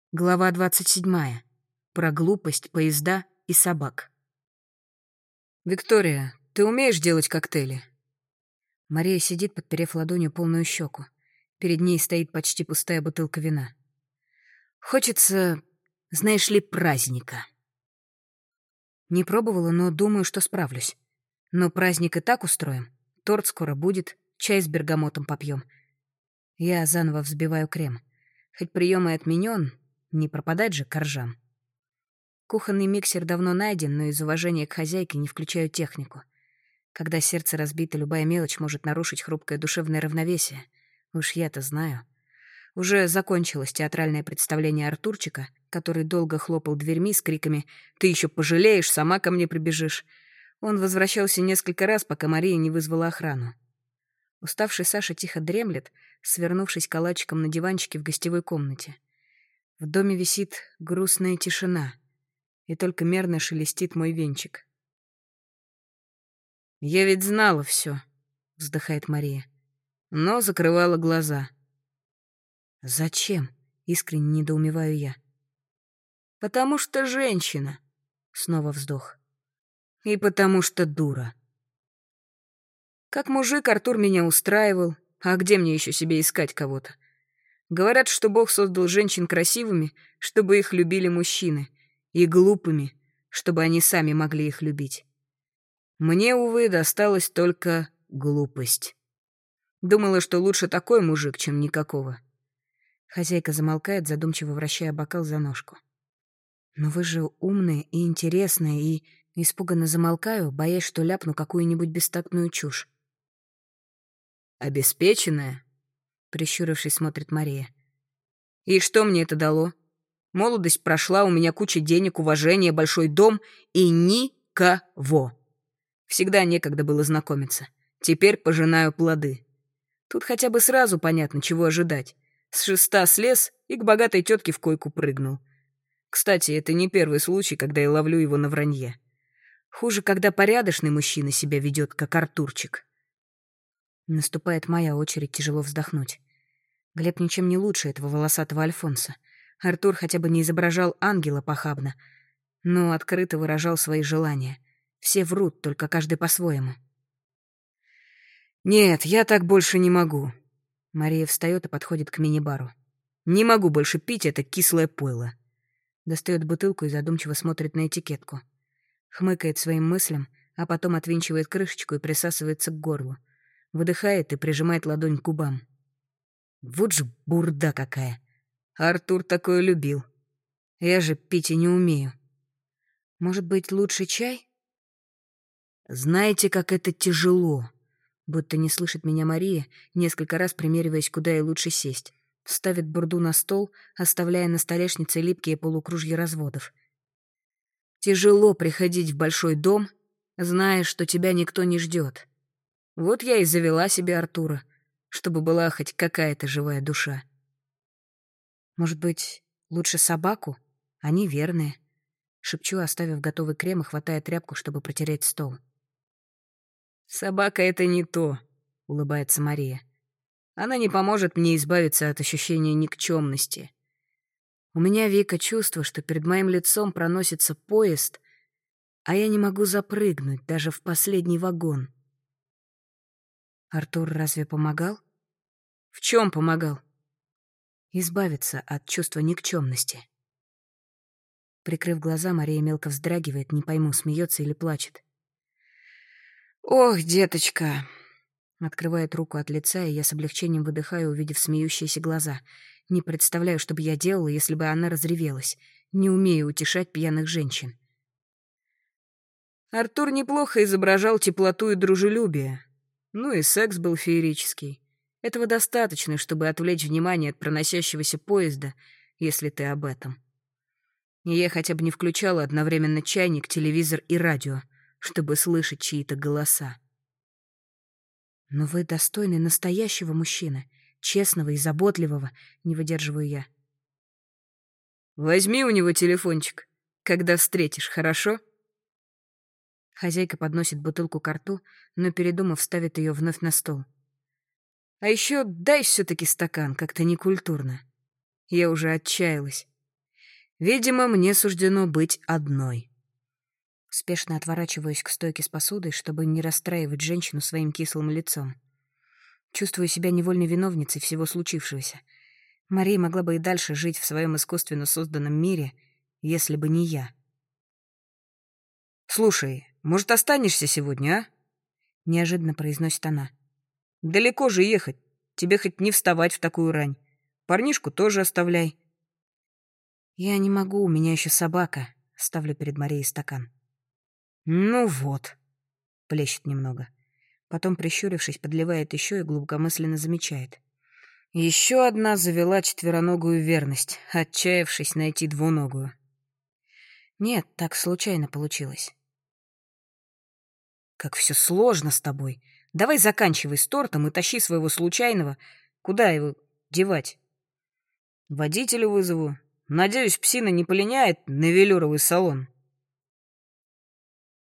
Глава 27. Про глупость, поезда и собак. «Виктория, ты умеешь делать коктейли?» Мария сидит, подперев ладонью полную щеку. Перед ней стоит почти пустая бутылка вина. «Хочется, знаешь ли, праздника». Не пробовала, но думаю, что справлюсь. Но праздник и так устроим. Торт скоро будет, чай с бергамотом попьем. Я заново взбиваю крем. Хоть прием и отменен, не пропадать же коржам. Кухонный миксер давно найден, но из уважения к хозяйке не включаю технику. Когда сердце разбито, любая мелочь может нарушить хрупкое душевное равновесие. Уж я-то знаю. Уже закончилось театральное представление Артурчика, который долго хлопал дверьми с криками «Ты еще пожалеешь, сама ко мне прибежишь». Он возвращался несколько раз, пока Мария не вызвала охрану. Уставший Саша тихо дремлет, свернувшись калачиком на диванчике в гостевой комнате. В доме висит грустная тишина, и только мерно шелестит мой венчик. «Я ведь знала все», — вздыхает Мария, но закрывала глаза. «Зачем?» — искренне недоумеваю я. «Потому что женщина», — снова вздох. «И потому что дура. Как мужик Артур меня устраивал, а где мне еще себе искать кого-то? Говорят, что Бог создал женщин красивыми, чтобы их любили мужчины, и глупыми, чтобы они сами могли их любить. Мне, увы, досталась только глупость. Думала, что лучше такой мужик, чем никакого». Хозяйка замолкает, задумчиво вращая бокал за ножку. «Но вы же умные и интересные, и...» Испуганно замолкаю, боясь, что ляпну какую-нибудь бестактную чушь. «Обеспеченная?» — прищурившись, смотрит Мария. «И что мне это дало? Молодость прошла, у меня куча денег, уважение, большой дом и никого. Всегда некогда было знакомиться. Теперь пожинаю плоды. Тут хотя бы сразу понятно, чего ожидать. С шеста слез и к богатой тетке в койку прыгнул. Кстати, это не первый случай, когда я ловлю его на вранье. Хуже, когда порядочный мужчина себя ведет, как Артурчик». Наступает моя очередь тяжело вздохнуть. Глеб ничем не лучше этого волосатого Альфонса. Артур хотя бы не изображал ангела похабно, но открыто выражал свои желания. Все врут, только каждый по-своему. «Нет, я так больше не могу». Мария встает и подходит к мини-бару. «Не могу больше пить это кислое пойло». Достает бутылку и задумчиво смотрит на этикетку. Хмыкает своим мыслям, а потом отвинчивает крышечку и присасывается к горлу. Выдыхает и прижимает ладонь к губам. Вот же бурда какая. Артур такое любил. Я же пить и не умею. Может быть, лучше чай? Знаете, как это тяжело. Будто не слышит меня Мария, несколько раз примериваясь, куда ей лучше сесть. Ставит бурду на стол, оставляя на столешнице липкие полукружья разводов. Тяжело приходить в большой дом, зная, что тебя никто не ждет. Вот я и завела себе Артура, чтобы была хоть какая-то живая душа. Может быть, лучше собаку? Они верные. Шепчу, оставив готовый крем и хватая тряпку, чтобы протереть стол. «Собака — это не то», — улыбается Мария. «Она не поможет мне избавиться от ощущения никчемности. У меня, Вика, чувство, что перед моим лицом проносится поезд, а я не могу запрыгнуть даже в последний вагон». Артур разве помогал? В чем помогал? Избавиться от чувства никчемности. Прикрыв глаза, Мария мелко вздрагивает, не пойму, смеется или плачет. «Ох, деточка!» Открывает руку от лица, и я с облегчением выдыхаю, увидев смеющиеся глаза. Не представляю, что бы я делала, если бы она разревелась. Не умею утешать пьяных женщин. Артур неплохо изображал теплоту и дружелюбие. Ну и секс был феерический. Этого достаточно, чтобы отвлечь внимание от проносящегося поезда, если ты об этом. И я хотя бы не включала одновременно чайник, телевизор и радио, чтобы слышать чьи-то голоса. «Но вы достойны настоящего мужчины, честного и заботливого», — не выдерживаю я. «Возьми у него телефончик, когда встретишь, хорошо?» Хозяйка подносит бутылку ко рту, но, передумав, ставит ее вновь на стол. «А еще дай все-таки стакан, как-то некультурно. Я уже отчаялась. Видимо, мне суждено быть одной. Спешно отворачиваюсь к стойке с посудой, чтобы не расстраивать женщину своим кислым лицом. Чувствую себя невольной виновницей всего случившегося. Мария могла бы и дальше жить в своем искусственно созданном мире, если бы не я. «Слушай, может, останешься сегодня, а?» — неожиданно произносит она. «Далеко же ехать. Тебе хоть не вставать в такую рань. Парнишку тоже оставляй». «Я не могу, у меня еще собака», — ставлю перед Марией стакан. «Ну вот», — плещет немного. Потом, прищурившись, подливает еще и глубокомысленно замечает. Еще одна завела четвероногую верность, отчаявшись найти двуногую. Нет, так случайно получилось. Как все сложно с тобой. Давай заканчивай с тортом и тащи своего случайного. Куда его девать? Водителя вызову. Надеюсь, псина не полиняет на велюровый салон.